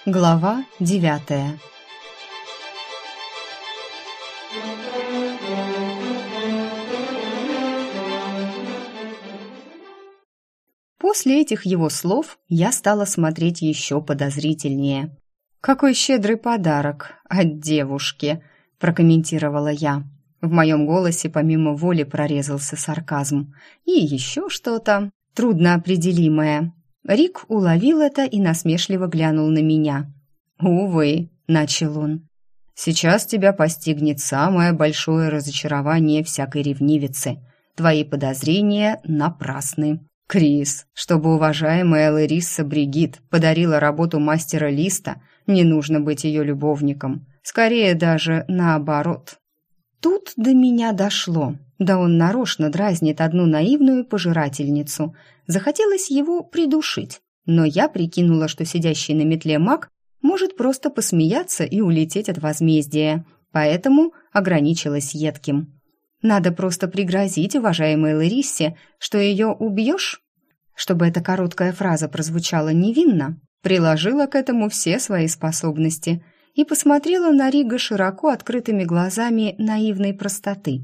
Глава 9. После этих его слов я стала смотреть еще подозрительнее. «Какой щедрый подарок от девушки!» – прокомментировала я. В моем голосе помимо воли прорезался сарказм. И еще что-то трудноопределимое. Рик уловил это и насмешливо глянул на меня. «Увы», — начал он, — «сейчас тебя постигнет самое большое разочарование всякой ревнивицы. Твои подозрения напрасны. Крис, чтобы уважаемая Лариса Бригит подарила работу мастера Листа, не нужно быть ее любовником. Скорее даже наоборот». Тут до меня дошло. Да он нарочно дразнит одну наивную пожирательницу. Захотелось его придушить. Но я прикинула, что сидящий на метле маг может просто посмеяться и улететь от возмездия. Поэтому ограничилась едким. Надо просто пригрозить уважаемой Ларисе, что ее убьешь. Чтобы эта короткая фраза прозвучала невинно, приложила к этому все свои способности и посмотрела на Рига широко открытыми глазами наивной простоты.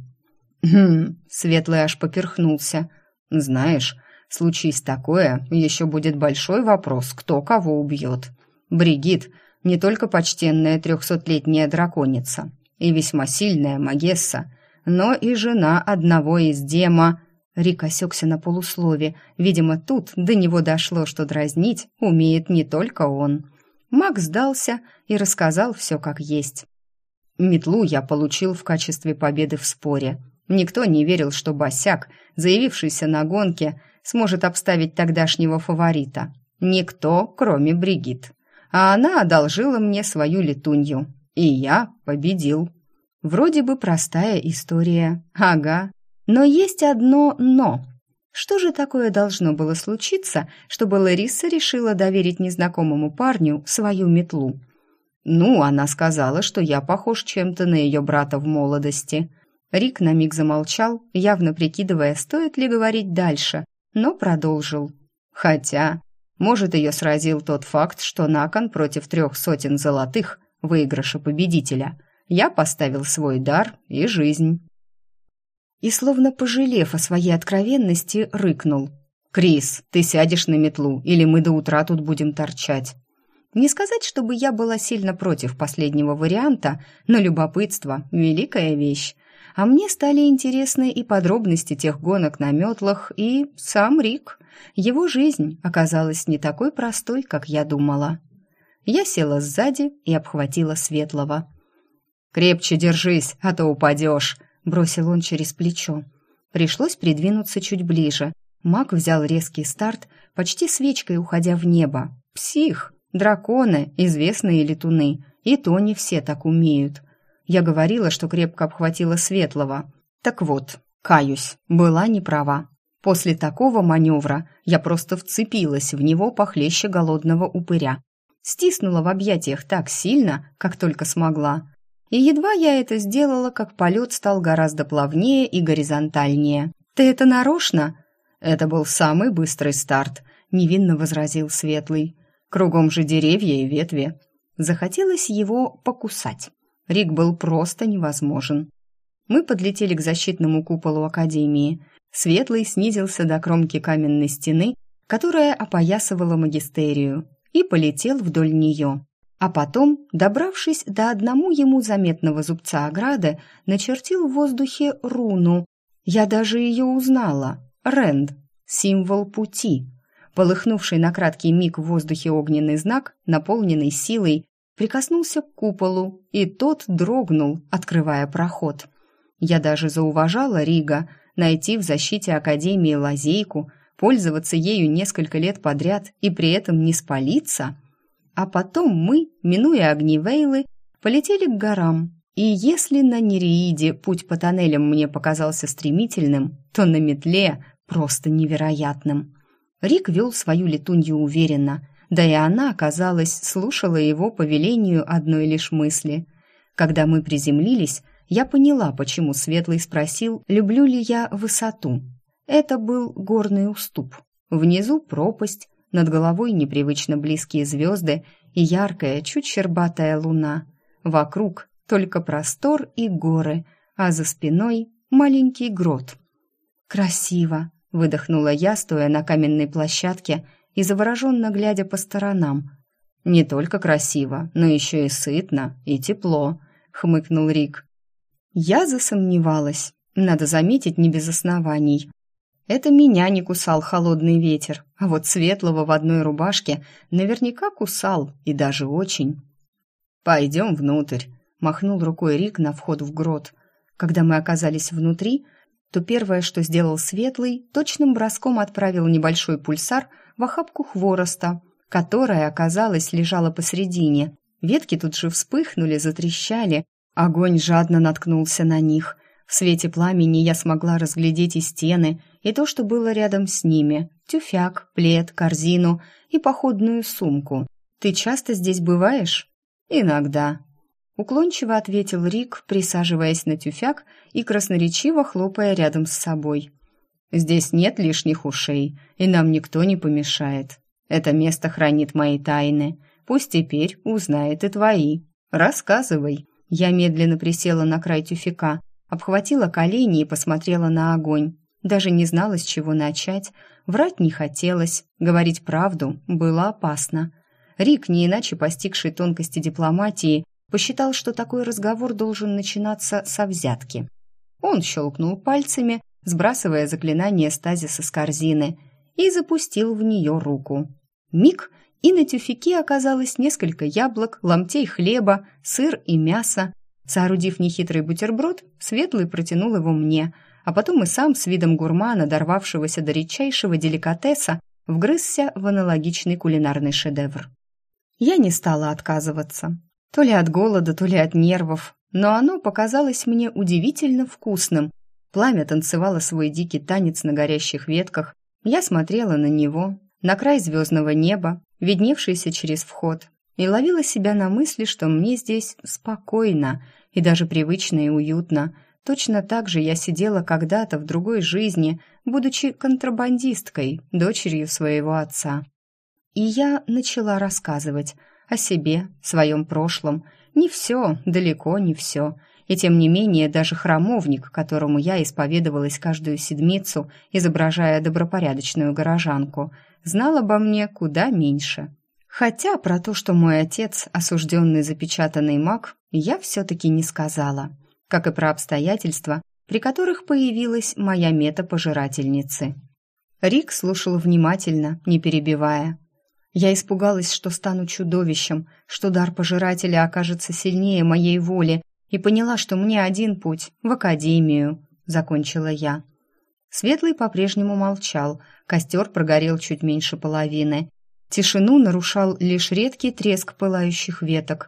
Светлый аж поперхнулся. «Знаешь, случись такое, еще будет большой вопрос, кто кого убьет. Бригит не только почтенная 300-летняя драконица и весьма сильная магесса, но и жена одного из дема». Рик осекся на полуслове. Видимо, тут до него дошло, что дразнить умеет не только он. Маг сдался и рассказал все как есть. «Метлу я получил в качестве победы в споре. Никто не верил, что босяк, заявившийся на гонке, сможет обставить тогдашнего фаворита. Никто, кроме Бригит. А она одолжила мне свою летунью. И я победил». Вроде бы простая история. Ага. Но есть одно «но». Что же такое должно было случиться, чтобы Лариса решила доверить незнакомому парню свою метлу? Ну, она сказала, что я похож чем-то на ее брата в молодости. Рик на миг замолчал, явно прикидывая, стоит ли говорить дальше, но продолжил. Хотя, может, ее сразил тот факт, что на кон против 300 золотых выигрыша победителя я поставил свой дар и жизнь. И, словно пожалев о своей откровенности, рыкнул. «Крис, ты сядешь на метлу, или мы до утра тут будем торчать?» Не сказать, чтобы я была сильно против последнего варианта, но любопытство — великая вещь. А мне стали интересны и подробности тех гонок на метлах, и сам Рик. Его жизнь оказалась не такой простой, как я думала. Я села сзади и обхватила Светлого. «Крепче держись, а то упадешь», — бросил он через плечо. Пришлось придвинуться чуть ближе. Маг взял резкий старт, почти свечкой уходя в небо. Псих! Драконы, известные летуны, и то не все так умеют. Я говорила, что крепко обхватила Светлого. Так вот, каюсь, была не права. После такого маневра я просто вцепилась в него похлеще голодного упыря. Стиснула в объятиях так сильно, как только смогла. И едва я это сделала, как полет стал гораздо плавнее и горизонтальнее. «Ты это нарочно?» «Это был самый быстрый старт», — невинно возразил Светлый. «Кругом же деревья и ветви». Захотелось его покусать. Рик был просто невозможен. Мы подлетели к защитному куполу Академии. Светлый снизился до кромки каменной стены, которая опоясывала магистерию, и полетел вдоль нее. А потом, добравшись до одному ему заметного зубца ограды, начертил в воздухе руну. Я даже ее узнала. Рэнд, символ пути. Полыхнувший на краткий миг в воздухе огненный знак, наполненный силой, прикоснулся к куполу, и тот дрогнул, открывая проход. Я даже зауважала Рига, найти в защите Академии лазейку, пользоваться ею несколько лет подряд и при этом не спалиться. А потом мы, минуя огни Вейлы, полетели к горам. И если на Нереиде путь по тоннелям мне показался стремительным, то на метле просто невероятным. Рик вел свою летунью уверенно, да и она, казалось, слушала его по велению одной лишь мысли. Когда мы приземлились, я поняла, почему Светлый спросил, люблю ли я высоту. Это был горный уступ. Внизу пропасть, Над головой непривычно близкие звезды и яркая, чуть щербатая луна. Вокруг только простор и горы, а за спиной маленький грот. «Красиво!» — выдохнула я, стоя на каменной площадке и завороженно глядя по сторонам. «Не только красиво, но еще и сытно, и тепло», — хмыкнул Рик. Я засомневалась. Надо заметить, не без оснований. Это меня не кусал холодный ветер, а вот Светлого в одной рубашке наверняка кусал, и даже очень. «Пойдем внутрь», — махнул рукой Рик на вход в грот. Когда мы оказались внутри, то первое, что сделал Светлый, точным броском отправил небольшой пульсар в охапку хвороста, которая, оказалось, лежала посредине. Ветки тут же вспыхнули, затрещали, огонь жадно наткнулся на них. В свете пламени я смогла разглядеть и стены, и то, что было рядом с ними: тюфяк, плед, корзину и походную сумку. «Ты часто здесь бываешь?» «Иногда», — уклончиво ответил Рик, присаживаясь на тюфяк и красноречиво хлопая рядом с собой. «Здесь нет лишних ушей, и нам никто не помешает. Это место хранит мои тайны. Пусть теперь узнает и твои. Рассказывай». Я медленно присела на край тюфяка, обхватила колени и посмотрела на огонь. Даже не знала, с чего начать. Врать не хотелось, говорить правду было опасно. Рик, не иначе постигший тонкости дипломатии, посчитал, что такой разговор должен начинаться со взятки. Он щелкнул пальцами, сбрасывая заклинание стазиса с корзины, и запустил в нее руку. Миг, и на тюфяке оказалось несколько яблок, ломтей хлеба, сыр и мясо. Соорудив нехитрый бутерброд, Светлый протянул его мне, а потом и сам с видом гурмана, дорвавшегося до редчайшего деликатеса, вгрызся в аналогичный кулинарный шедевр. Я не стала отказываться. То ли от голода, то ли от нервов, но оно показалось мне удивительно вкусным. Пламя танцевало свой дикий танец на горящих ветках. Я смотрела на него, на край звездного неба, видневшийся через вход, и ловила себя на мысли, что мне здесь спокойно и даже привычно и уютно. Точно так же я сидела когда-то в другой жизни, будучи контрабандисткой, дочерью своего отца. И я начала рассказывать о себе, своем прошлом. Не все, далеко не все. И тем не менее, даже храмовник, которому я исповедовалась каждую седмицу, изображая добропорядочную горожанку, знал обо мне куда меньше. Хотя про то, что мой отец осужденный запечатанный маг, я все-таки не сказала. Как и про обстоятельства, при которых появилась моя мета-пожирательницы. Рик слушал внимательно, не перебивая. Я испугалась, что стану чудовищем, что дар пожирателя окажется сильнее моей воли, и поняла, что мне один путь — в академию, — закончила я. Светлый по-прежнему молчал, костер прогорел чуть меньше половины. Тишину нарушал лишь редкий треск пылающих веток.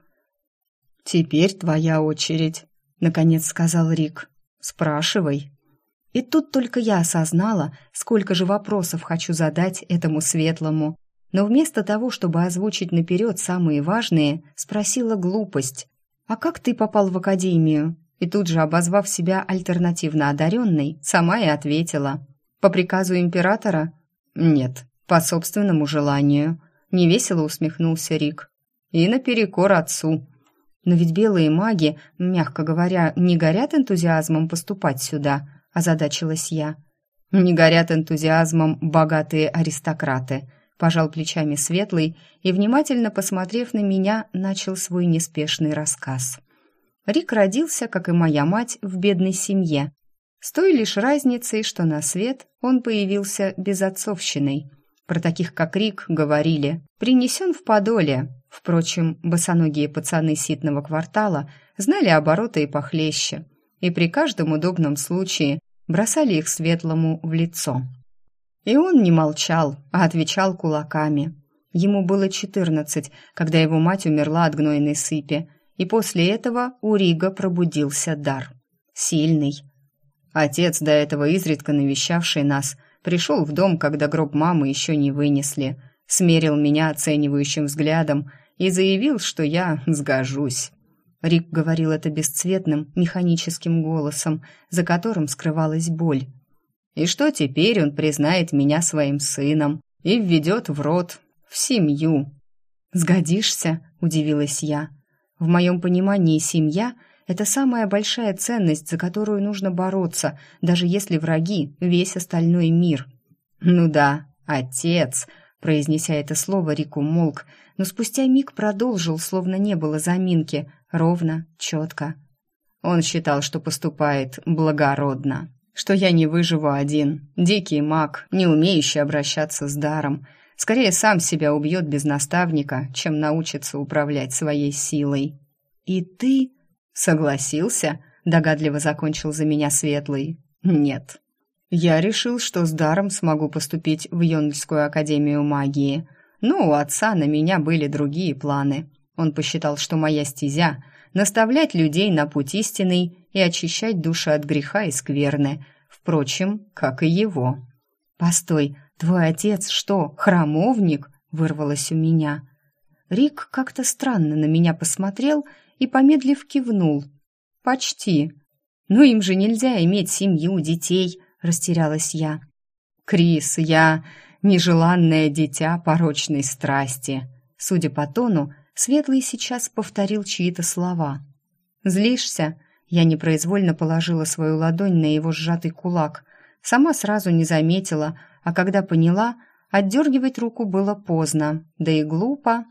«Теперь твоя очередь», — наконец сказал Рик. «Спрашивай». И тут только я осознала, сколько же вопросов хочу задать этому Светлому. Но вместо того, чтобы озвучить наперед самые важные, спросила глупость. «А как ты попал в академию?» И тут же, обозвав себя альтернативно одаренной, сама и ответила. «По приказу императора?» «Нет, по собственному желанию», — невесело усмехнулся Рик. «И наперекор отцу». «Но ведь белые маги, мягко говоря, не горят энтузиазмом поступать сюда», — озадачилась я. «Не горят энтузиазмом богатые аристократы», — пожал плечами Светлый и, внимательно посмотрев на меня, начал свой неспешный рассказ. Рик родился, как и моя мать, в бедной семье, с той лишь разницей, что на свет он появился безотцовщиной. Про таких, как Рик, говорили «принесен в подоле». Впрочем, босоногие пацаны ситного квартала знали обороты и похлеще, и при каждом удобном случае бросали их Светлому в лицо. И он не молчал, а отвечал кулаками. Ему было 14, когда его мать умерла от гнойной сыпи, и после этого у Рига пробудился дар. Сильный. Отец, до этого изредка навещавший нас, пришел в дом, когда гроб мамы еще не вынесли, смерил меня оценивающим взглядом и заявил, что я сгожусь. Рик говорил это бесцветным, механическим голосом, за которым скрывалась боль. И что теперь он признает меня своим сыном, и введет в род, в семью». «Сгодишься?» – удивилась я. «В моем понимании семья – это самая большая ценность, за которую нужно бороться, даже если враги – весь остальной мир». «Ну да, отец», – произнеся это слово, Рик умолк, но спустя миг продолжил, словно не было заминки, ровно, четко. Он считал, что поступает благородно, что я не выживу один, дикий маг, не умеющий обращаться с даром, скорее сам себя убьет без наставника, чем научится управлять своей силой. «И ты согласился?» — догадливо закончил за меня Светлый. «Нет. Я решил, что с даром смогу поступить в Йонльскую академию магии. Но у отца на меня были другие планы. Он посчитал, что моя стезя — наставлять людей на путь истинный и очищать души от греха и скверны, впрочем, как и его». «Постой, твой отец что, храмовник?» — вырвалось у меня. Рик как-то странно на меня посмотрел и, помедлив, кивнул. «Почти. Но им же нельзя иметь семью, детей», — растерялась я. «Крис, я нежеланное дитя порочной страсти». Судя по тону, Светлый сейчас повторил чьи-то слова. «Злишься?» Я непроизвольно положила свою ладонь на его сжатый кулак. Сама сразу не заметила, а когда поняла, отдергивать руку было поздно, да и глупо.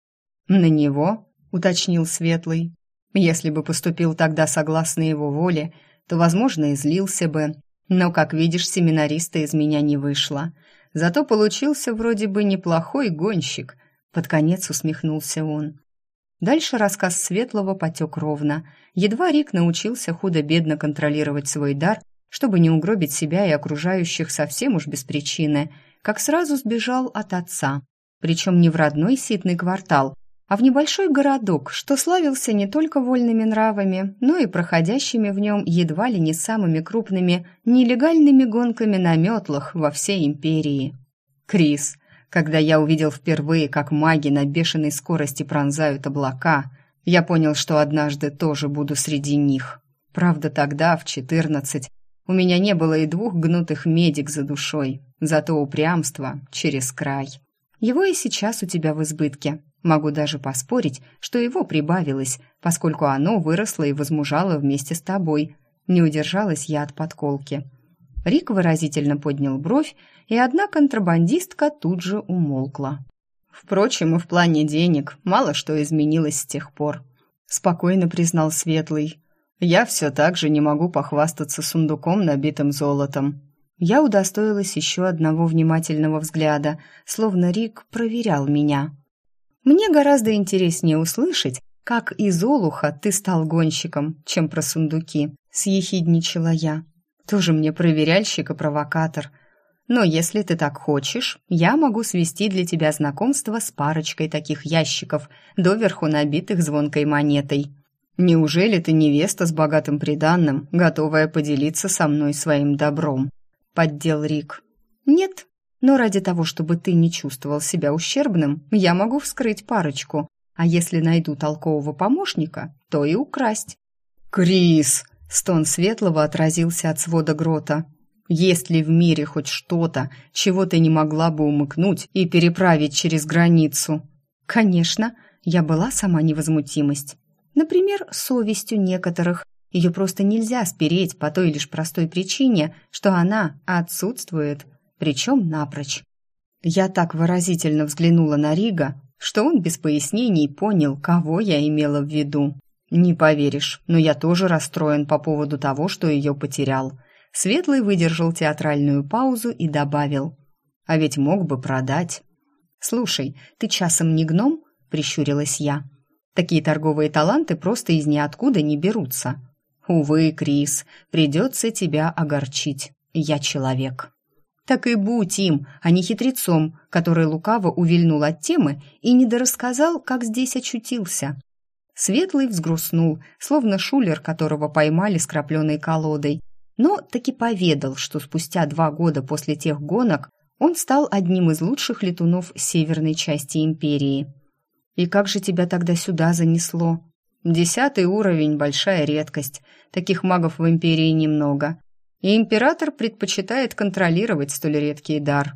«На него?» — уточнил Светлый. «Если бы поступил тогда согласно его воле, то, возможно, и злился бы. Но, как видишь, семинариста из меня не вышло. Зато получился вроде бы неплохой гонщик», — под конец усмехнулся он. Дальше рассказ Светлого потек ровно. Едва Рик научился худо-бедно контролировать свой дар, чтобы не угробить себя и окружающих совсем уж без причины, как сразу сбежал от отца. Причем не в родной ситный квартал, а в небольшой городок, что славился не только вольными нравами, но и проходящими в нем едва ли не самыми крупными нелегальными гонками на метлах во всей империи. «Крис, когда я увидел впервые, как маги на бешеной скорости пронзают облака, я понял, что однажды тоже буду среди них. Правда, тогда, в 14, у меня не было и 2 гнутых медик за душой, зато упрямство через край. Его и сейчас у тебя в избытке. Могу даже поспорить, что его прибавилось, поскольку оно выросло и возмужало вместе с тобой». Не удержалась я от подколки. Рик выразительно поднял бровь, и одна контрабандистка тут же умолкла. «Впрочем, и в плане денег мало что изменилось с тех пор», — спокойно признал Светлый. «Я все так же не могу похвастаться сундуком, набитым золотом». Я удостоилась еще одного внимательного взгляда, словно Рик проверял меня. «Мне гораздо интереснее услышать, как из олуха ты стал гонщиком, чем про сундуки», — съехидничала я. «Тоже мне проверяльщик и провокатор. Но если ты так хочешь, я могу свести для тебя знакомство с парочкой таких ящиков, доверху набитых звонкой монетой. Неужели ты невеста с богатым приданным, готовая поделиться со мной своим добром?» — поддел Рик. «Нет, но ради того, чтобы ты не чувствовал себя ущербным, я могу вскрыть парочку, а если найду толкового помощника, то и украсть». «Крис!» — стон Светлого отразился от свода грота. «Есть ли в мире хоть что-то, чего ты не могла бы умыкнуть и переправить через границу?» «Конечно, я была сама невозмутимость. Например, совесть у некоторых. Ее просто нельзя спереть по той лишь простой причине, что она отсутствует, причем напрочь». Я так выразительно взглянула на Рига, что он без пояснений понял, кого я имела в виду. «Не поверишь, но я тоже расстроен по поводу того, что ее потерял». Светлый выдержал театральную паузу и добавил: «А ведь мог бы продать». «Слушай, ты часом не гном?» — прищурилась я. «Такие торговые таланты просто из ниоткуда не берутся». «Увы, Крис, придется тебя огорчить. Я человек». «Так и будь им, а не хитрецом, который лукаво увильнул от темы и недорассказал, как здесь очутился». Светлый взгрустнул, словно шулер, которого поймали с крапленой колодой, но таки поведал, что спустя 2 года после тех гонок он стал одним из лучших летунов северной части империи. «И как же тебя тогда сюда занесло?» 10-й уровень – большая редкость, таких магов в империи немного, и император предпочитает контролировать столь редкий дар.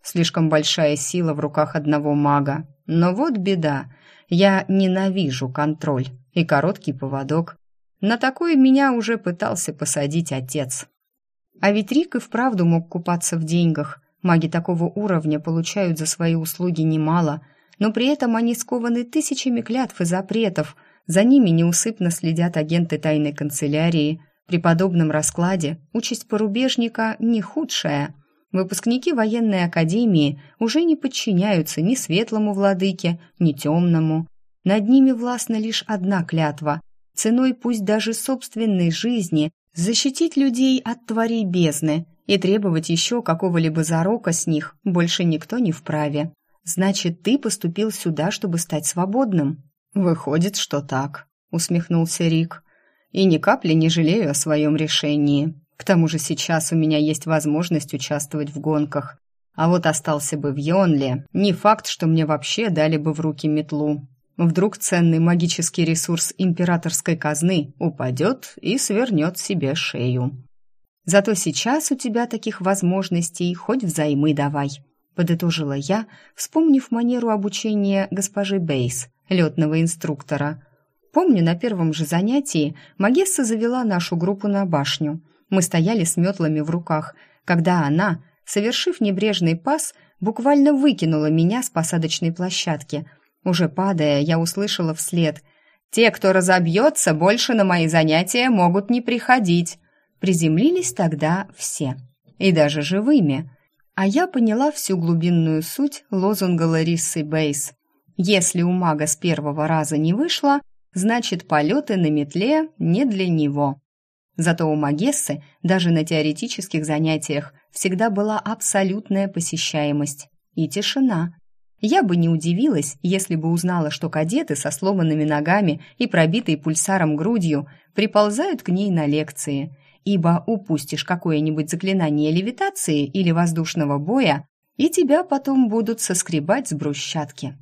Слишком большая сила в руках одного мага. Но вот беда. Я ненавижу контроль и короткий поводок. На такой меня уже пытался посадить отец. А ведь Рик и вправду мог купаться в деньгах. Маги такого уровня получают за свои услуги немало, но при этом они скованы тысячами клятв и запретов. За ними неусыпно следят агенты тайной канцелярии. При подобном раскладе участь порубежника не худшая. Выпускники военной академии уже не подчиняются ни светлому владыке, ни темному. Над ними властна лишь одна клятва – ценой пусть даже собственной жизни защитить людей от тварей бездны, и требовать еще какого-либо зарока с них больше никто не вправе. Значит, ты поступил сюда, чтобы стать свободным? Выходит, что так, усмехнулся Рик. И ни капли не жалею о своем решении. К тому же сейчас у меня есть возможность участвовать в гонках. А вот остался бы в Йонле, не факт, что мне вообще дали бы в руки метлу. Вдруг ценный магический ресурс императорской казны упадет и свернет себе шею. Зато сейчас у тебя таких возможностей хоть взаймы давай, подытожила я, вспомнив манеру обучения госпожи Бейс, летного инструктора. Помню, на первом же занятии Магесса завела нашу группу на башню. Мы стояли с метлами в руках, когда она, совершив небрежный пас, буквально выкинула меня с посадочной площадки. Уже падая, я услышала вслед: «Те, кто разобьется, больше на мои занятия могут не приходить». Приземлились тогда все, и даже живыми. А я поняла всю глубинную суть лозунга Лариссы Бейс. Если у мага с первого раза не вышло, значит, полеты на метле не для него. Зато у Магессы даже на теоретических занятиях всегда была абсолютная посещаемость и тишина. Я бы не удивилась, если бы узнала, что кадеты со сломанными ногами и пробитой пульсаром грудью приползают к ней на лекции, ибо упустишь какое-нибудь заклинание левитации или воздушного боя, и тебя потом будут соскребать с брусчатки.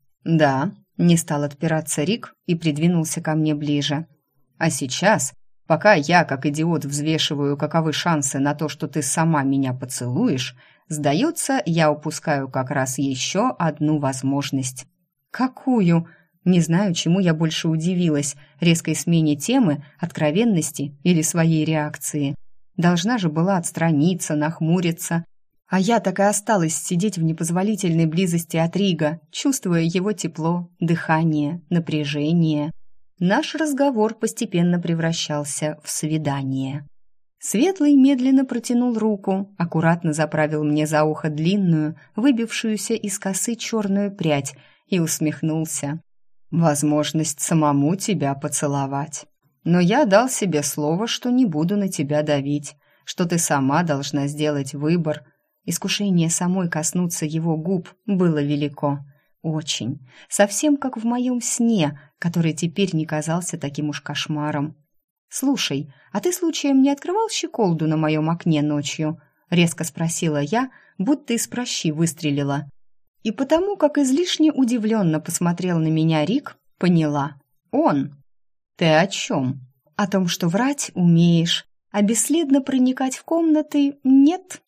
«Да», — не стал отпираться Рик и придвинулся ко мне ближе. «А сейчас, пока я, как идиот, взвешиваю, каковы шансы на то, что ты сама меня поцелуешь, сдается, я упускаю как раз еще одну возможность». «Какую?» Не знаю, чему я больше удивилась, резкой смене темы, откровенности или своей реакции. Должна же была отстраниться, нахмуриться. А я так и осталась сидеть в непозволительной близости от Рига, чувствуя его тепло, дыхание, напряжение. Наш разговор постепенно превращался в свидание. Светлый медленно протянул руку, аккуратно заправил мне за ухо длинную, выбившуюся из косы черную прядь и усмехнулся. «Возможность самому тебя поцеловать. Но я дал себе слово, что не буду на тебя давить, что ты сама должна сделать выбор». Искушение самой коснуться его губ было велико. Очень. Совсем как в моем сне, который теперь не казался таким уж кошмаром. «Слушай, а ты случаем не открывал щеколду на моем окне ночью?» — резко спросила я, будто из пращи выстрелила. И потому, как излишне удивленно посмотрел на меня Рик, поняла. Он. «Ты о чем?» «О том, что врать умеешь, а бесследно проникать в комнаты нет».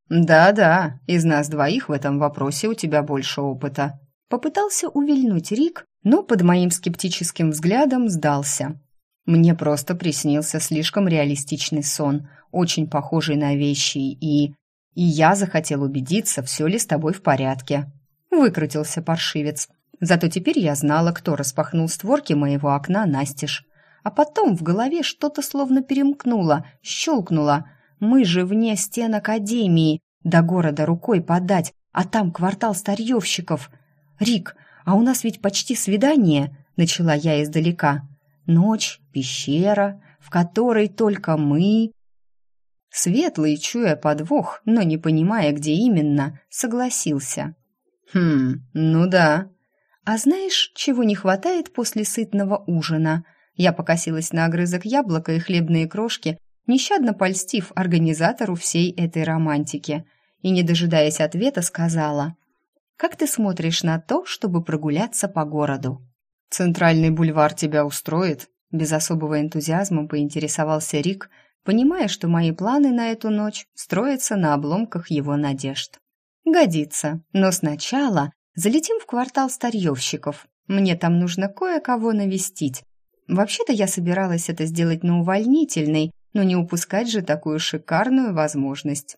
«Да-да, из нас двоих в этом вопросе у тебя больше опыта». Попытался увильнуть Рик, но под моим скептическим взглядом сдался. «Мне просто приснился слишком реалистичный сон, очень похожий на вещи, и я захотел убедиться, все ли с тобой в порядке». Выкрутился паршивец. Зато теперь я знала, кто распахнул створки моего окна настежь. А потом в голове что-то словно перемкнуло, щелкнуло. Мы же вне стен академии, до города рукой подать, а там квартал старьевщиков. «Рик, а у нас ведь почти свидание», — начала я издалека. «Ночь, пещера, в которой только мы...» Светлый, чуя подвох, но не понимая, где именно, согласился. Ну да. А знаешь, чего не хватает после сытного ужина? Я покосилась на огрызок яблока и хлебные крошки, нещадно польстив организатору всей этой романтики, и, не дожидаясь ответа, сказала: «Как ты смотришь на то, чтобы прогуляться по городу?» «Центральный бульвар тебя устроит?» Без особого энтузиазма поинтересовался Рик, понимая, что мои планы на эту ночь строятся на обломках его надежд. Годится, но сначала залетим в квартал старьевщиков. Мне там нужно кое-кого навестить. Вообще-то я собиралась это сделать на увольнительной, но не упускать же такую шикарную возможность.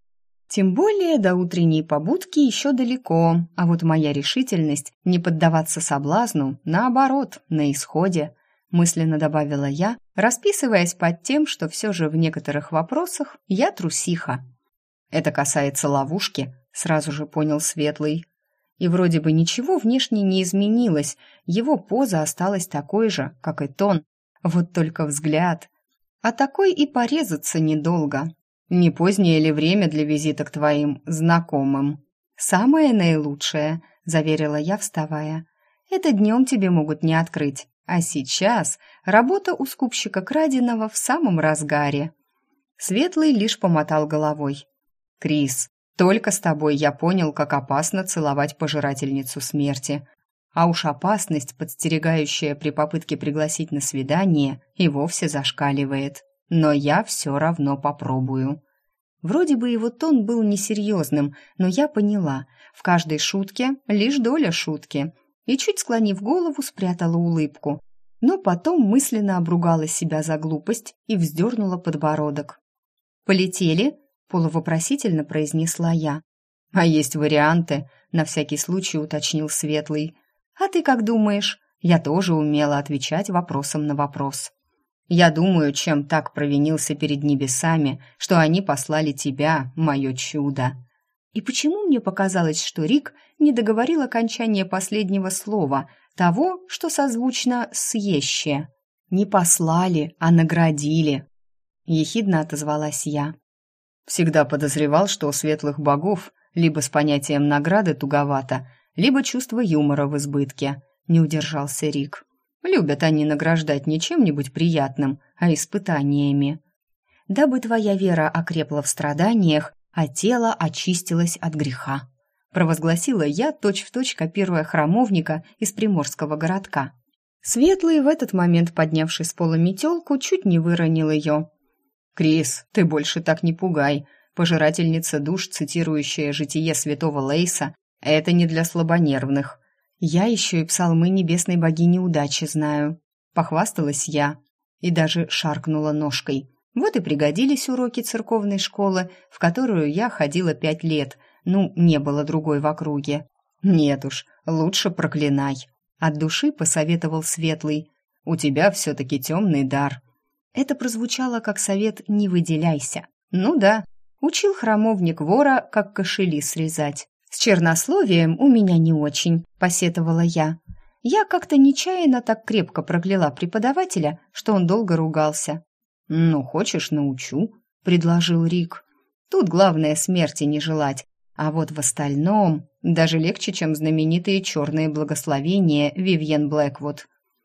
Тем более до утренней побудки еще далеко, а вот моя решительность не поддаваться соблазну, наоборот, на исходе, мысленно добавила я, расписываясь под тем, что все же в некоторых вопросах я трусиха. Это касается ловушки, сразу же понял Светлый. И вроде бы ничего внешне не изменилось, его поза осталась такой же, как и тон, вот только взгляд. А такой и порезаться недолго. Не позднее ли время для визита к твоим знакомым? Самое наилучшее, заверила я, вставая. Это днем тебе могут не открыть, а сейчас работа у скупщика краденого в самом разгаре. Светлый лишь помотал головой. Крис, только с тобой я понял, как опасно целовать пожирательницу смерти. А уж опасность, подстерегающая при попытке пригласить на свидание, и вовсе зашкаливает. Но я все равно попробую. Вроде бы его тон был несерьезным, но я поняла, в каждой шутке лишь доля шутки, и, чуть склонив голову, спрятала улыбку. Но потом мысленно обругала себя за глупость и вздернула подбородок. «Полетели?» — полувопросительно произнесла я. «А есть варианты?» — на всякий случай уточнил Светлый. «А ты как думаешь?» Я тоже умела отвечать вопросом на вопрос. Я думаю, чем так провинился перед небесами, что они послали тебя, мое чудо. И почему мне показалось, что Рик не договорил окончание последнего слова, того, что созвучно с «еще»? Не послали, а наградили. Ехидно отозвалась я. Всегда подозревал, что у светлых богов либо с понятием награды туговато, либо чувство юмора в избытке. Не удержался Рик. Любят они награждать не чем-нибудь приятным, а испытаниями. Дабы твоя вера окрепла в страданиях, а тело очистилось от греха, провозгласила я, точь-в-точь копируя храмовника из приморского городка. Светлый, в этот момент поднявший с пола метелку, чуть не выронил ее. «Крис, ты больше так не пугай. Пожирательница душ, цитирующая житие святого Лейса, это не для слабонервных. Я еще и псалмы небесной богини удачи знаю», — похвасталась я и даже шаркнула ножкой. Вот и пригодились уроки церковной школы, в которую я ходила 5 лет, не было другой в округе. «Нет уж, лучше проклинай», — от души посоветовал Светлый. «У тебя все-таки темный дар». Это прозвучало как совет «не выделяйся». Ну да, учил храмовник вора, как кошели срезать. «С чернословием у меня не очень», — посетовала я. Я как-то нечаянно так крепко прокляла преподавателя, что он долго ругался. «Ну, хочешь, научу», — предложил Рик. «Тут главное смерти не желать, а вот в остальном даже легче, чем знаменитые черные благословения Вивьен Блэквуд».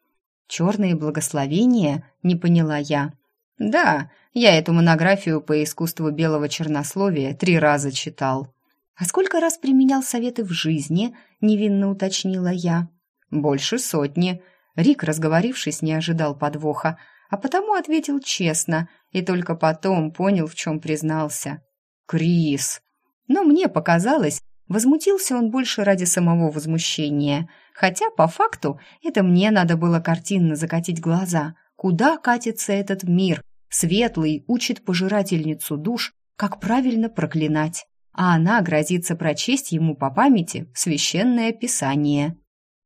«Черные благословения?» — не поняла я. «Да, я эту монографию по искусству белого чернословия 3 раза читал». «А сколько раз применял советы в жизни?» — невинно уточнила я. «Больше 100. Рик, разговорившись, не ожидал подвоха, а потому ответил честно и только потом понял, в чем признался. «Крис!» Но мне показалось, возмутился он больше ради самого возмущения, хотя, по факту, это мне надо было картинно закатить глаза. Куда катится этот мир? Светлый учит пожирательницу душ, как правильно проклинать, а она грозится прочесть ему по памяти священное писание.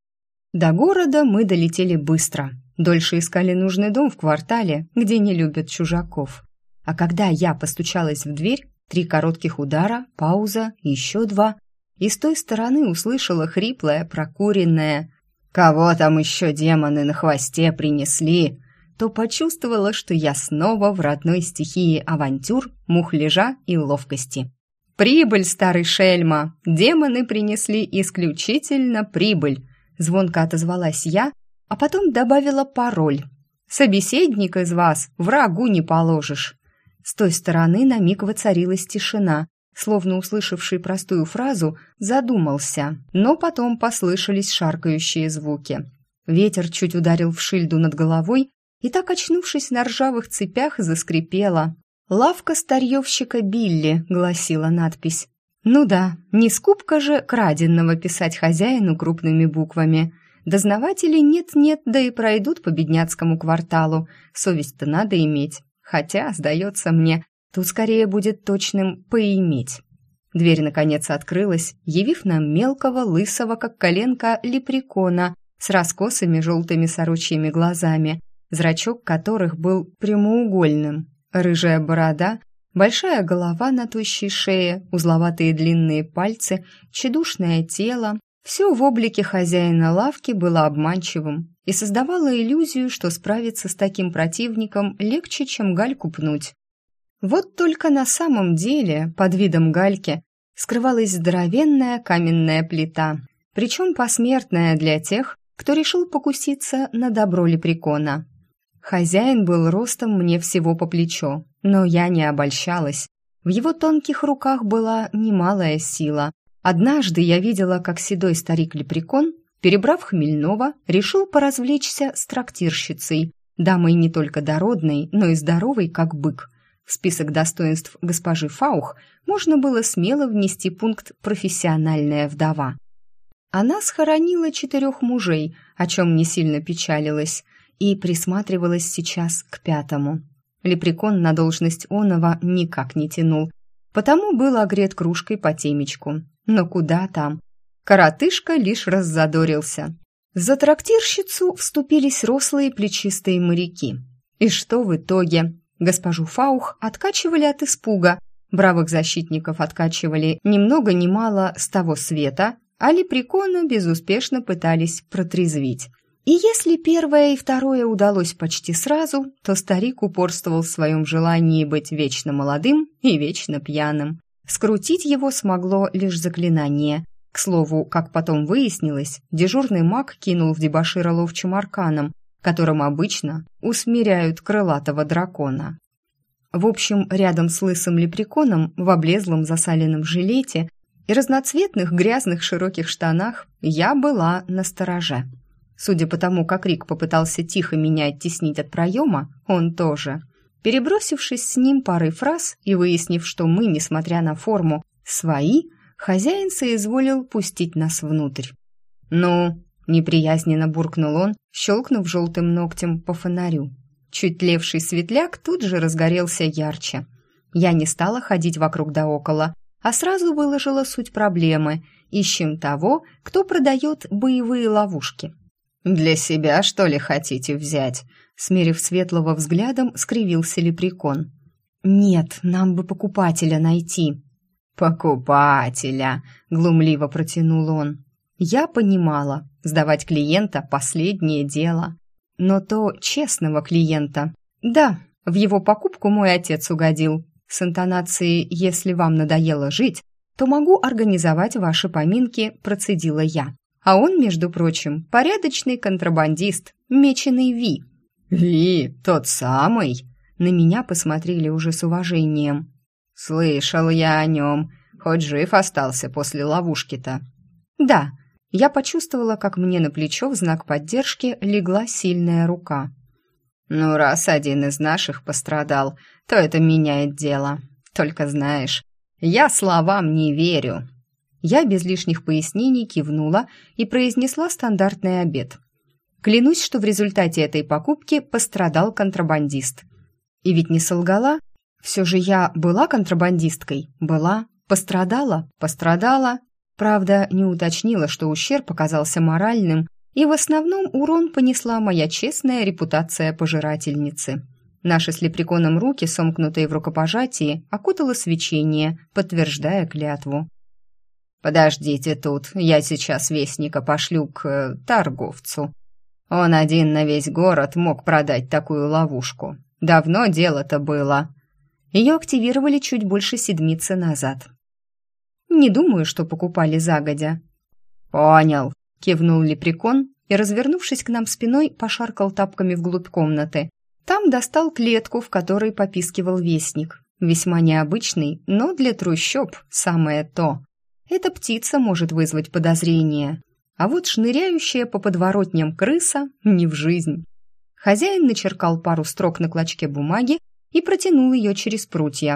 До города мы долетели быстро. Дольше искали нужный дом в квартале, где не любят чужаков. А когда я постучалась в дверь, 3 коротких удара, пауза, еще 2, и с той стороны услышала хриплое, прокуренное «Кого там еще демоны на хвосте принесли?» то почувствовала, что я снова в родной стихии авантюр, мухляжа и ловкости. «Прибыль, старый шельма! Демоны принесли исключительно прибыль!» Звонко отозвалась я, а потом добавила пароль. «Собеседник из вас врагу не положишь». С той стороны на миг воцарилась тишина, словно услышавший простую фразу задумался, но потом послышались шаркающие звуки. Ветер чуть ударил в шильду над головой, и так, очнувшись на ржавых цепях, заскрипела. «Лавка старьевщика Билли», — гласила надпись. Ну да, не скупка же краденного писать хозяину крупными буквами. Дознаватели нет-нет, да и пройдут по бедняцкому кварталу. Совесть-то надо иметь. Хотя, сдается мне, тут скорее будет точным «поиметь». Дверь, наконец, открылась, явив нам мелкого, лысого, как коленка, лепрекона с раскосыми желтыми сорочьими глазами, зрачок которых был прямоугольным, рыжая борода, большая голова на тощей шее, узловатые длинные пальцы, тщедушное тело. Все в облике хозяина лавки было обманчивым и создавало иллюзию, что справиться с таким противником легче, чем гальку пнуть. Вот только на самом деле под видом гальки скрывалась здоровенная каменная плита, причем посмертная для тех, кто решил покуситься на добро лепрекона. Хозяин был ростом мне всего по плечо, но я не обольщалась. В его тонких руках была немалая сила. Однажды я видела, как седой старик-лепрекон, перебрав хмельного, решил поразвлечься с трактирщицей, дамой не только дородной, но и здоровой, как бык. В список достоинств госпожи Фаух можно было смело внести пункт «профессиональная вдова». Она схоронила 4 мужей, о чем не сильно печалилась, и присматривалась сейчас к 5-му. Лепрекон на должность оного никак не тянул, потому был огрет кружкой по темечку. Но куда там? Коротышка лишь раззадорился. За трактирщицу вступились рослые плечистые моряки. И что в итоге? Госпожу Фаух откачивали от испуга, бравых защитников откачивали ни много ни мало с того света, а лепрекона безуспешно пытались протрезвить. И если первое и второе удалось почти сразу, то старик упорствовал в своем желании быть вечно молодым и вечно пьяным. Скрутить его смогло лишь заклинание. К слову, как потом выяснилось, дежурный маг кинул в дебошира ловчим арканом, которым обычно усмиряют крылатого дракона. В общем, рядом с лысым лепреконом в облезлом засаленном жилете и разноцветных грязных широких штанах я была настороже. Судя по тому, как Рик попытался тихо меня оттеснить от проема, он тоже. Перебросившись с ним парой фраз и выяснив, что мы, несмотря на форму, свои, хозяин соизволил пустить нас внутрь. «Ну?» — неприязненно буркнул он, щелкнув желтым ногтем по фонарю. Чуть тлевший светляк тут же разгорелся ярче. Я не стала ходить вокруг да около, а сразу выложила суть проблемы. Ищем того, кто продает боевые ловушки. «Для себя, что ли, хотите взять?» Смерив светлого взглядом, скривился лепрекон. «Нет, нам бы покупателя найти». «Покупателя!» — глумливо протянул он. Я понимала, сдавать клиента — последнее дело. Но то честного клиента. Да, в его покупку мой отец угодил. С интонацией «если вам надоело жить, то могу организовать ваши поминки», процедила я. А он, между прочим, порядочный контрабандист, меченый Ви. «Ви, тот самый?» На меня посмотрели уже с уважением. «Слышал я о нем. Хоть жив остался после ловушки-то». «Да». Я почувствовала, как мне на плечо в знак поддержки легла сильная рука. «Ну, раз один из наших пострадал, то это меняет дело. Только знаешь, я словам не верю». Я без лишних пояснений кивнула и произнесла стандартный обет. Клянусь, что в результате этой покупки пострадал контрабандист. И ведь не солгала. Все же я была контрабандисткой. Была. Пострадала. Пострадала. Правда, не уточнила, что ущерб оказался моральным, и в основном урон понесла моя честная репутация пожирательницы. Наши с лепреконом руки, сомкнутые в рукопожатии, окутало свечение, подтверждая клятву. «Подождите тут, я сейчас вестника пошлю к торговцу. Он один на весь город мог продать такую ловушку. Давно дело-то было». Ее активировали чуть больше 7 назад. Не думаю, что покупали загодя. «Понял», — кивнул лепрекон и, развернувшись к нам спиной, пошаркал тапками вглубь комнаты. Там достал клетку, в которой попискивал вестник. Весьма необычный, но для трущоб самое то. Эта птица может вызвать подозрение. А вот шныряющая по подворотням крыса — не в жизнь. Хозяин начеркал пару строк на клочке бумаги и протянул ее через прутья.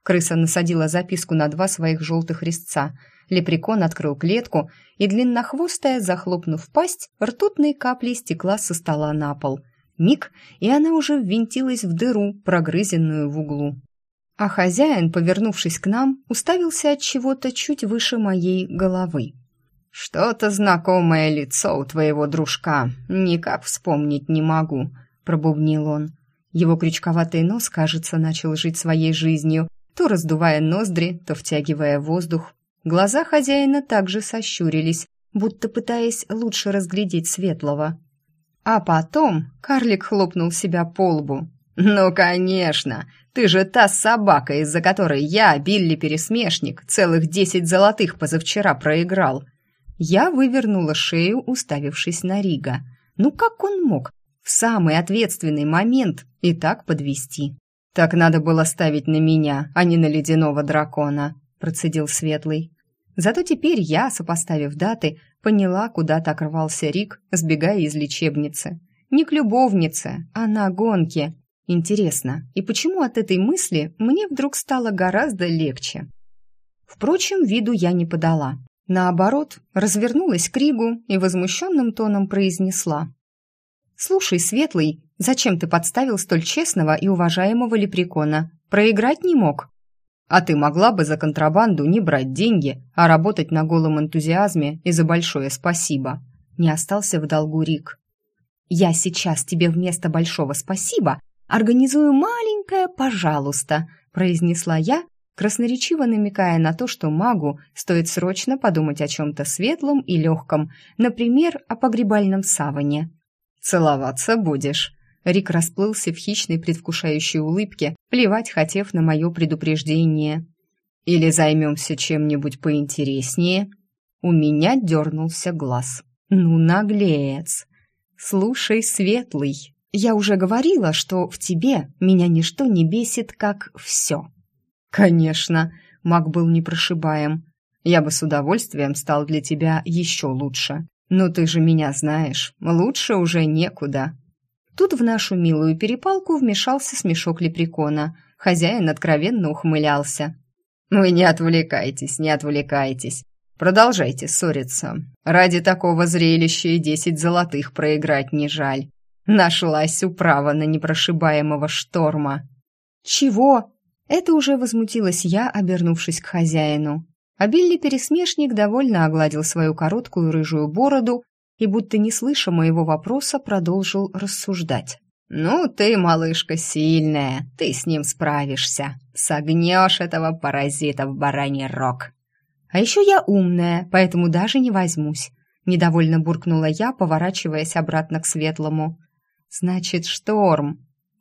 Крыса насадила записку на 2 своих желтых резца. Лепрекон открыл клетку, и длиннохвостая, захлопнув пасть, ртутной каплей стекла со стола на пол. Миг, и она уже ввинтилась в дыру, прогрызенную в углу. А хозяин, повернувшись к нам, уставился от чего-то чуть выше моей головы. «Что-то знакомое лицо у твоего дружка, никак вспомнить не могу», — пробубнил он. Его крючковатый нос, кажется, начал жить своей жизнью, то раздувая ноздри, то втягивая воздух. Глаза хозяина также сощурились, будто пытаясь лучше разглядеть Светлого. А потом карлик хлопнул себя по лбу. «Ну, конечно! Ты же та собака, из-за которой я, Билли-пересмешник, целых 10 золотых позавчера проиграл!» Я вывернула шею, уставившись на Рига. Ну как он мог в самый ответственный момент и так подвести? «Так надо было ставить на меня, а не на ледяного дракона», — процедил Светлый. Зато теперь я, сопоставив даты, поняла, куда так рвался Рик, сбегая из лечебницы. Не к любовнице, а на гонке. Интересно, и почему от этой мысли мне вдруг стало гораздо легче? Впрочем, виду я не подала. Наоборот, развернулась к Ригу и возмущенным тоном произнесла: «Слушай, Светлый, зачем ты подставил столь честного и уважаемого лепрекона? Проиграть не мог?» «А ты могла бы за контрабанду не брать деньги, а работать на голом энтузиазме и за большое спасибо». Не остался в долгу Рик. «Я сейчас тебе вместо большого спасибо организую маленькое «пожалуйста», произнесла я, красноречиво намекая на то, что магу стоит срочно подумать о чем-то светлом и легком, например, о погребальном саване. «Целоваться будешь?» Рик расплылся в хищной предвкушающей улыбке, плевать хотев на мое предупреждение. «Или займемся чем-нибудь поинтереснее?» У меня дернулся глаз. «Ну, наглец!» «Слушай, Светлый, я уже говорила, что в тебе меня ничто не бесит, как все». «Конечно», — маг был непрошибаем. «Я бы с удовольствием стал для тебя еще лучше. Но ты же меня знаешь, лучше уже некуда». Тут в нашу милую перепалку вмешался смешок лепрекона. Хозяин откровенно ухмылялся. «Вы не отвлекайтесь, не отвлекайтесь. Продолжайте ссориться. Ради такого зрелища и 10 золотых проиграть не жаль. Нашлась управа на непрошибаемого шторма». «Чего?» Это уже возмутилась я, обернувшись к хозяину. А Билли-пересмешник довольно огладил свою короткую рыжую бороду и, будто не слыша моего вопроса, продолжил рассуждать. «Ну, ты, малышка, сильная, ты с ним справишься. Согнешь этого паразита в бараний рог». «А еще я умная, поэтому даже не возьмусь», — недовольно буркнула я, поворачиваясь обратно к Светлому. «Значит, шторм».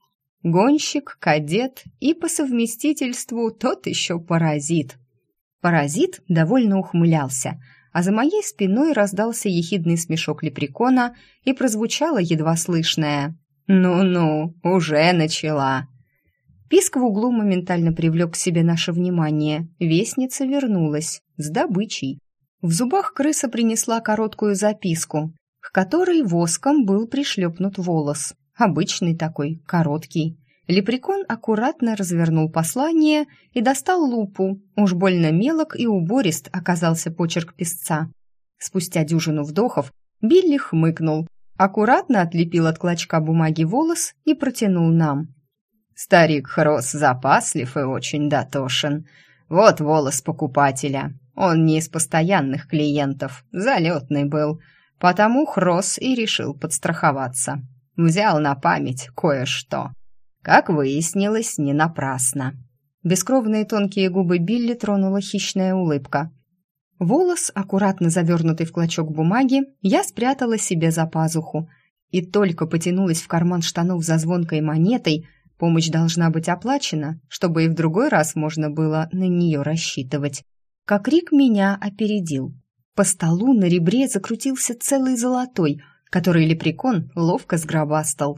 Гонщик, кадет и по совместительству тот еще паразит. Паразит довольно ухмылялся, а за моей спиной раздался ехидный смешок лепрекона и прозвучало едва слышное: «Ну-ну, уже начала». Писк в углу моментально привлек к себе наше внимание. Вестница вернулась с добычей. В зубах крыса принесла короткую записку, к которой воском был пришлепнут волос. Обычный такой, короткий. Лепрекон аккуратно развернул послание и достал лупу. Уж больно мелок и уборист оказался почерк писца. Спустя дюжину вдохов Билли хмыкнул, аккуратно отлепил от клочка бумаги волос и протянул нам. «Старик Хрос запаслив и очень дотошен. Вот волос покупателя. Он не из постоянных клиентов, залетный был. Потому Хрос и решил подстраховаться. Взял на память кое-что. Как выяснилось, не напрасно». Бескровные тонкие губы Билли тронула хищная улыбка. Волос, аккуратно завернутый в клочок бумаги, я спрятала себе за пазуху и только потянулась в карман штанов за звонкой монетой. Помощь должна быть оплачена, чтобы и в другой раз можно было на нее рассчитывать. Как Рик меня опередил. По столу на ребре закрутился целый золотой, который лепрекон ловко сгробастал.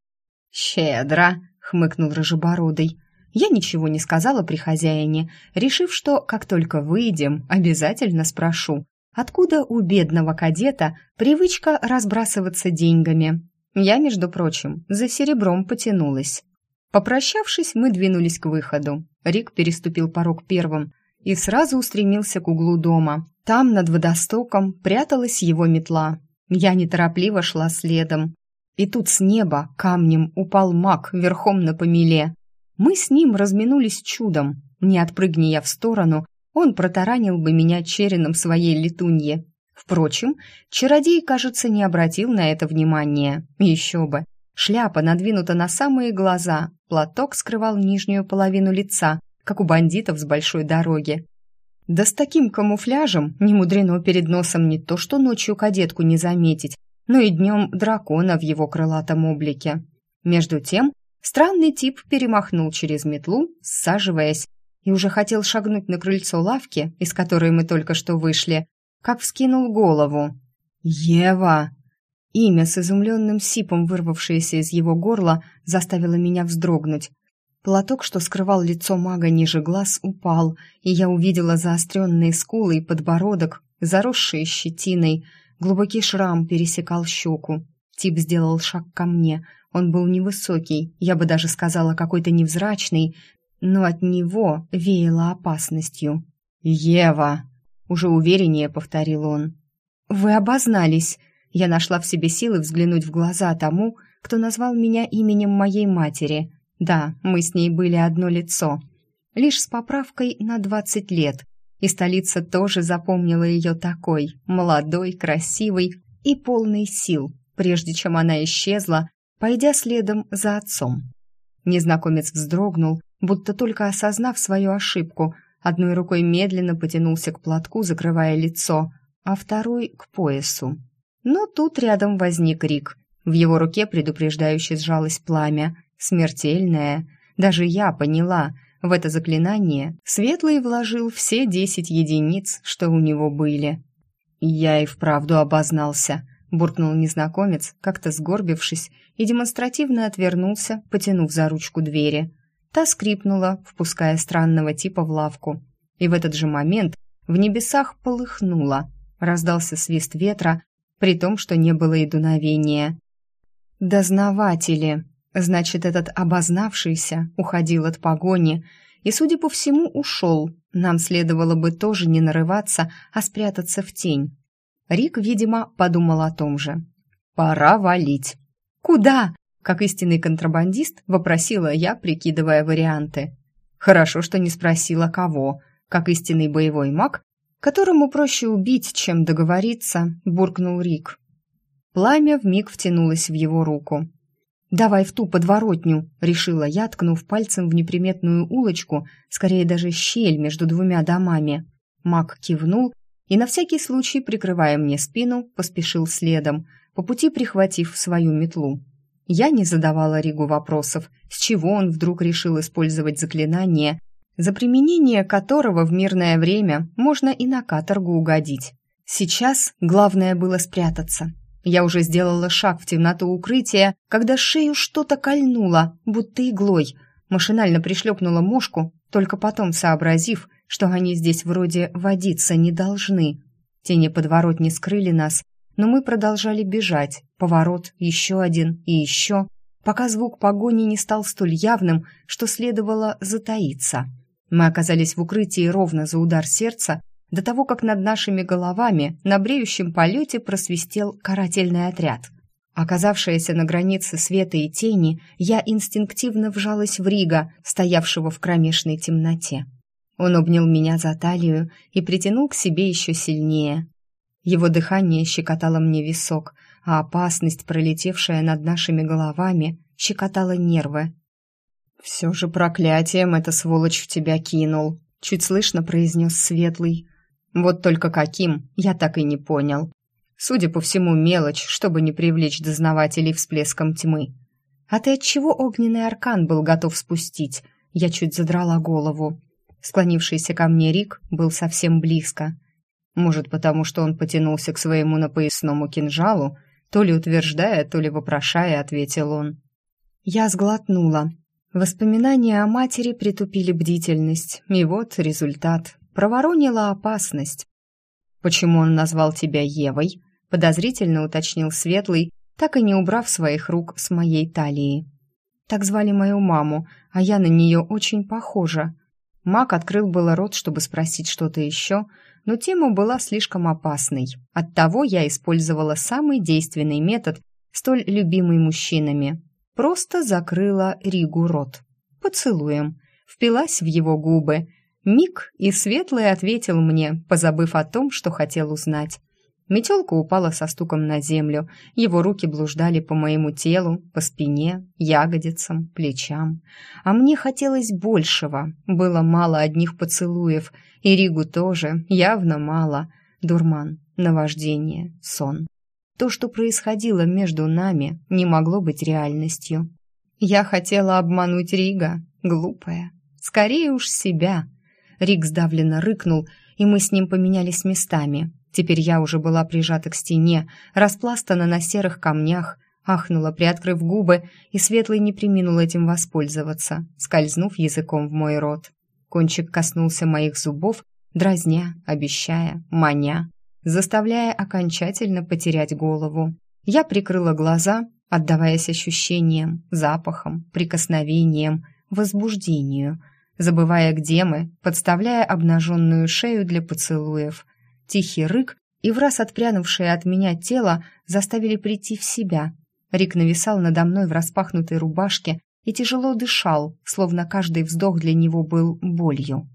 «Щедро!» — хмыкнул рыжебородый. Я ничего не сказала при хозяине, решив, что, как только выйдем, обязательно спрошу, откуда у бедного кадета привычка разбрасываться деньгами. Я, между прочим, за серебром потянулась. Попрощавшись, мы двинулись к выходу. Рик переступил порог первым и сразу устремился к углу дома. Там, над водостоком, пряталась его метла. Я неторопливо шла следом. И тут с неба камнем упал маг верхом на помеле. Мы с ним разминулись чудом. Не отпрыгни я в сторону, он протаранил бы меня череном своей летуньи. Впрочем, чародей, кажется, не обратил на это внимания. Еще бы. Шляпа надвинута на самые глаза, платок скрывал нижнюю половину лица, как у бандитов с большой дороги. Да с таким камуфляжем не мудрено перед носом не то что ночью кадетку не заметить, но и днем дракона в его крылатом облике. Между тем, странный тип перемахнул через метлу, саживаясь, и уже хотел шагнуть на крыльцо лавки, из которой мы только что вышли, как вскинул голову. «Ева!» Имя с изумленным сипом, вырвавшееся из его горла, заставило меня вздрогнуть. Платок, что скрывал лицо мага ниже глаз, упал, и я увидела заостренные скулы и подбородок, заросшие щетиной. Глубокий шрам пересекал щеку. Тип сделал шаг ко мне. Он был невысокий, я бы даже сказала, какой-то невзрачный, но от него веяло опасностью. «Ева!» — уже увереннее повторил он. «Вы обознались!» Я нашла в себе силы взглянуть в глаза тому, кто назвал меня именем моей матери. Да, мы с ней были одно лицо, лишь с поправкой на 20 лет, и столица тоже запомнила ее такой, молодой, красивой и полной сил, прежде чем она исчезла, пойдя следом за отцом. Незнакомец вздрогнул, будто только осознав свою ошибку, одной рукой медленно потянулся к платку, закрывая лицо, а второй — к поясу. Но тут рядом возник Рик. В его руке предупреждающе сжалось пламя, смертельное. Даже я поняла, в это заклинание Светлый вложил все 10 единиц, что у него были. «Я и вправду обознался», — буркнул незнакомец, как-то сгорбившись, и демонстративно отвернулся, потянув за ручку двери. Та скрипнула, впуская странного типа в лавку. И в этот же момент в небесах полыхнуло. Раздался свист ветра, при том, что не было и дуновения. «Дознаватели!» Значит, этот обознавшийся уходил от погони и, судя по всему, ушел. Нам следовало бы тоже не нарываться, а спрятаться в тень. Рик, видимо, подумал о том же. «Пора валить». «Куда?» — как истинный контрабандист вопросила я, прикидывая варианты. Хорошо, что не спросила, кого. Как истинный боевой маг, которому проще убить, чем договориться, буркнул Рик. Пламя вмиг втянулось в его руку. «Давай в ту подворотню», — решила я, ткнув пальцем в неприметную улочку, скорее даже щель между двумя домами. Маг кивнул и, на всякий случай, прикрывая мне спину, поспешил следом, по пути прихватив свою метлу. Я не задавала Ригу вопросов, с чего он вдруг решил использовать заклинание, за применение которого в мирное время можно и на каторгу угодить. Сейчас главное было спрятаться. Я уже сделала шаг в темноту укрытия, когда шею что-то кольнуло, будто иглой. Машинально пришлепнула мошку, только потом сообразив, что они здесь вроде водиться не должны. Тени подворотни скрыли нас, но мы продолжали бежать. Поворот, еще один и еще, пока звук погони не стал столь явным, что следовало затаиться. Мы оказались в укрытии ровно за удар сердца, до того, как над нашими головами на бреющем полете просвистел карательный отряд. Оказавшаяся на границе света и тени, я инстинктивно вжалась в Рига, стоявшего в кромешной темноте. Он обнял меня за талию и притянул к себе еще сильнее. Его дыхание щекотало мне висок, а опасность, пролетевшая над нашими головами, щекотала нервы. «Все же проклятием эта сволочь в тебя кинул», — чуть слышно произнес Светлый. Вот только каким, я так и не понял. Судя по всему, мелочь, чтобы не привлечь дознавателей всплеском тьмы. «А ты отчего огненный аркан был готов спустить?» Я чуть задрала голову. Склонившийся ко мне Рик был совсем близко. Может, потому что он потянулся к своему напоясному кинжалу, то ли утверждая, то ли вопрошая, ответил он. Я сглотнула. Воспоминания о матери притупили бдительность, и вот результат. Проворонила опасность. «Почему он назвал тебя Евой?» — подозрительно уточнил Светлый, так и не убрав своих рук с моей талии. Так звали мою маму, а я на нее очень похожа. Мак открыл было рот, чтобы спросить что-то еще, но тема была слишком опасной. Оттого я использовала самый действенный метод, столь любимый мужчинами. Просто закрыла Ригу рот. Поцелуем. Впилась в его губы. Миг, и Светлый ответил мне, позабыв о том, что хотел узнать. Метелка упала со стуком на землю, его руки блуждали по моему телу, по спине, ягодицам, плечам. А мне хотелось большего, было мало одних поцелуев, и Ригу тоже, явно мало. Дурман, наваждение, сон. То, что происходило между нами, не могло быть реальностью. Я хотела обмануть Рига, глупая. Скорее уж себя. Риг сдавленно рыкнул, и мы с ним поменялись местами. Теперь я уже была прижата к стене, распластана на серых камнях, ахнула, приоткрыв губы, и Светлый не преминул этим воспользоваться, скользнув языком в мой рот. Кончик коснулся моих зубов, дразня, обещая, маня, заставляя окончательно потерять голову. Я прикрыла глаза, отдаваясь ощущениям, запахам, прикосновениям, возбуждению, забывая, где мы, подставляя обнаженную шею для поцелуев. Тихий рык и враз отпрянувшее от меня тело заставили прийти в себя. Рик нависал надо мной в распахнутой рубашке и тяжело дышал, словно каждый вздох для него был болью.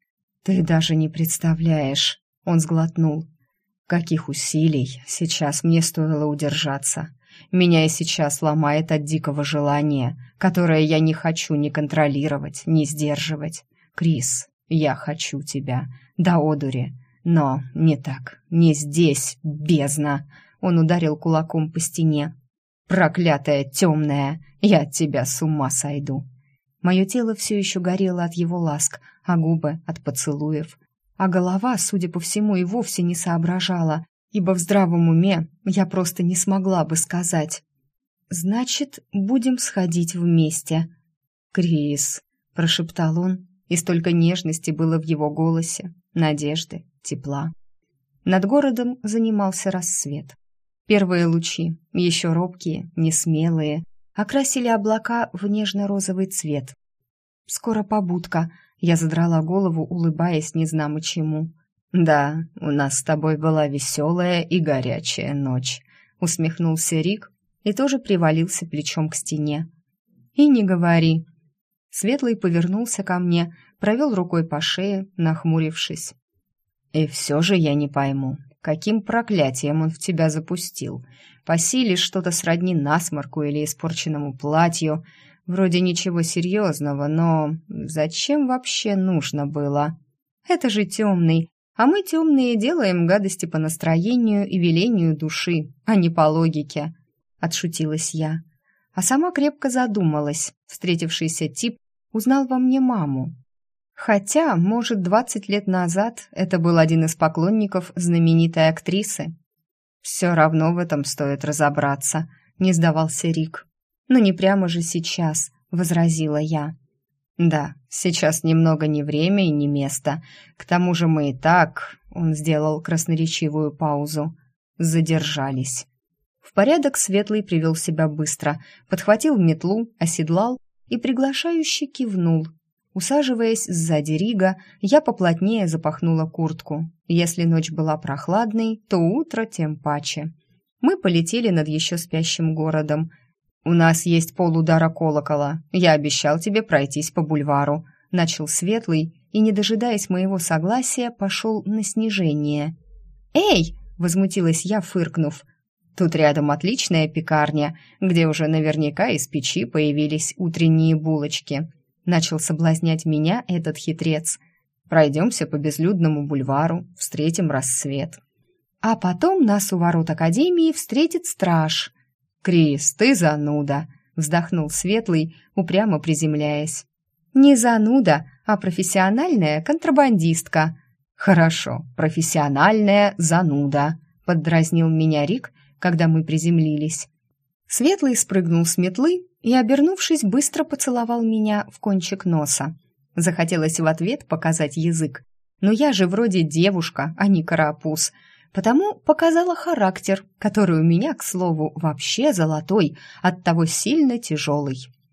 «Ты даже не представляешь», — он сглотнул, «каких усилий сейчас мне стоило удержаться. Меня и сейчас ломает от дикого желания, которое я не хочу ни контролировать, ни сдерживать. Крис, я хочу тебя, до одури. Но не так, не здесь, бездна!» Он ударил кулаком по стене. «Проклятая темная, я от тебя с ума сойду!» Мое тело все еще горело от его ласк, а губы от поцелуев. А голова, судя по всему, и вовсе не соображала, ибо в здравом уме я просто не смогла бы сказать. «Значит, будем сходить вместе». «Крис», — прошептал он, и столько нежности было в его голосе, надежды, тепла. Над городом занимался рассвет. Первые лучи, еще робкие, несмелые, окрасили облака в нежно-розовый цвет. «Скоро побудка», — я задрала голову, улыбаясь незнамо чему. «Да, у нас с тобой была веселая и горячая ночь», — усмехнулся Рик и тоже привалился плечом к стене. «И не говори». Светлый повернулся ко мне, провел рукой по шее, нахмурившись. «И все же я не пойму, каким проклятием он в тебя запустил. По силе что-то сродни насморку или испорченному платью. Вроде ничего серьезного, но зачем вообще нужно было? Это же темный, а мы темные делаем гадости по настроению и велению души, а не по логике», — отшутилась я. А сама крепко задумалась. Встретившийся тип узнал во мне маму. Хотя, может, 20 лет назад это был один из поклонников знаменитой актрисы. «Все равно в этом стоит разобраться», — не сдавался Рик. «Но не прямо же сейчас», — возразила я. «Да, сейчас немного не время и не место. К тому же мы и так...» — он сделал красноречивую паузу. «Задержались». В порядок Светлый привел себя быстро, подхватил метлу, оседлал и приглашающе кивнул. Усаживаясь сзади Рига, я поплотнее запахнула куртку. Если ночь была прохладной, то утро тем паче. Мы полетели над еще спящим городом. «У нас есть полудара колокола. Я обещал тебе пройтись по бульвару», — начал Светлый и, не дожидаясь моего согласия, пошел на снижение. «Эй!» — возмутилась я, фыркнув. «Тут рядом отличная пекарня, где уже наверняка из печи появились утренние булочки». Начал соблазнять меня этот хитрец. «Пройдемся по безлюдному бульвару, встретим рассвет. А потом нас у ворот Академии встретит страж». «Крис, ты зануда!» — вздохнул Светлый, упрямо приземляясь. «Не зануда, а профессиональная контрабандистка». «Хорошо, профессиональная зануда», — поддразнил меня Рик, когда мы приземлились. Светлый спрыгнул с метлы и, обернувшись, быстро поцеловал меня в кончик носа. Захотелось в ответ показать язык. Но я же вроде девушка, а не карапуз. Потому показала характер, который у меня, к слову, вообще золотой, оттого сильно тяжелый.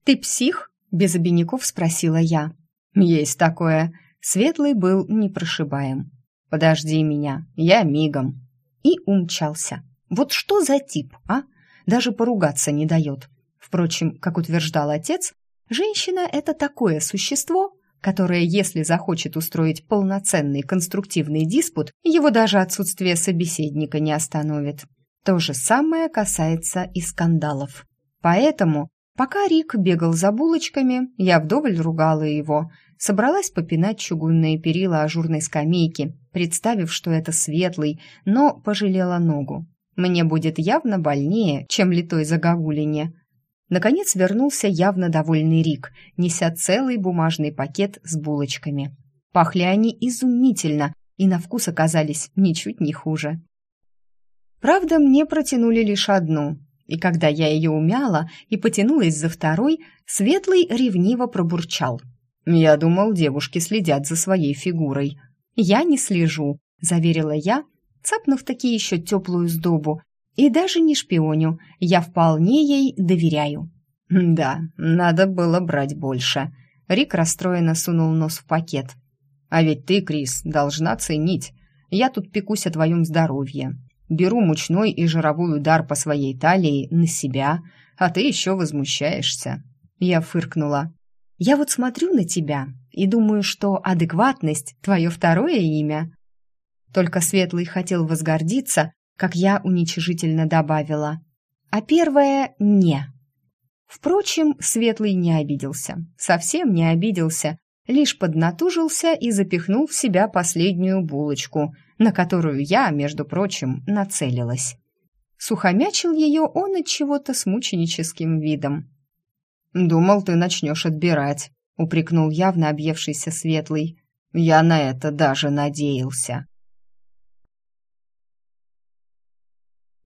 «Ты псих?» — без обиняков спросила я. «Есть такое». Светлый был непрошибаем. «Подожди меня, я мигом». И умчался. Вот что за тип, а? Даже поругаться не дает. Впрочем, как утверждал отец, женщина — это такое существо, которое, если захочет устроить полноценный конструктивный диспут, его даже отсутствие собеседника не остановит. То же самое касается и скандалов. Поэтому, пока Рик бегал за булочками, я вдоволь ругала его, собралась попинать чугунные перила ажурной скамейки, представив, что это Светлый, но пожалела ногу. Мне будет явно больнее, чем литой загогулине. Наконец вернулся явно довольный Рик, неся целый бумажный пакет с булочками. Пахли они изумительно и на вкус оказались ничуть не хуже. Правда, мне протянули лишь одну, и когда я ее умяла и потянулась за второй, Светлый ревниво пробурчал. «Я думал, девушки следят за своей фигурой». «Я не слежу», — заверила я, цапнув таки еще теплую сдобу. «И даже не шпионю, я вполне ей доверяю». «Да, надо было брать больше». Рик расстроенно сунул нос в пакет. «А ведь ты, Крис, должна ценить. Я тут пекусь о твоем здоровье. Беру мучной и жировой удар по своей талии на себя, а ты еще возмущаешься». Я фыркнула. «Я вот смотрю на тебя и думаю, что адекватность — твое второе имя». Только Светлый хотел возгордиться, как я уничижительно добавила. А первое — «не». Впрочем, Светлый не обиделся, совсем не обиделся, лишь поднатужился и запихнул в себя последнюю булочку, на которую я, между прочим, нацелилась. Сухомячил ее он от чего-то с мученическим видом. «Думал, ты начнешь отбирать», — упрекнул явно объевшийся Светлый. «Я на это даже надеялся».